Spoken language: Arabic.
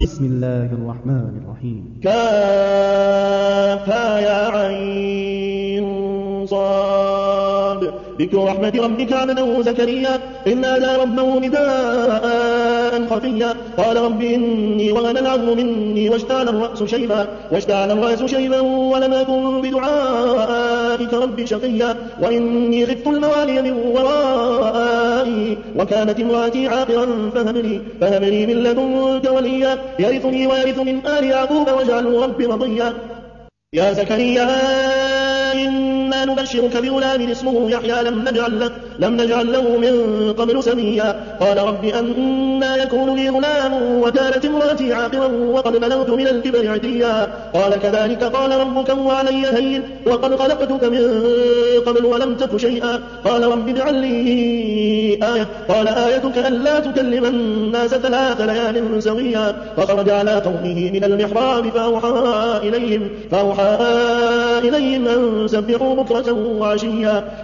بسم الله الرحمن الرحيم. كافها يا عين صاد ذكر رحمة ربك عبده زكريا إذ نادى ربه نداء خفيا قال رب إني وهن العظم مني واشتعل الرأس شيبا ولم أكن بدعائك رب شقيا وإني خفت الموالي من ورائي وكانت امرأتي عاقرا فهب لي من لدنك وليا يرثني ويرث من آل يعقوب واجعله رب رضيا يا زكريا إنا نبشرك بغلام اسمه يحيى لم نجعل له من قبل سميا قال رب أنى يكون لي غلام وكانت امرأتي عاقرا وقد بلغت من الكبر عتيا قال كذلك قال ربك هو علي هين وقد خلقتك من قبل ولم تك شيئا قال رب اجعل لي آية قال آيتك ألا تكلم الناس 3 ليال سويا فخرج على قومه من المحراب فأوحى إليهم أن سبحوا بكرة وعشيا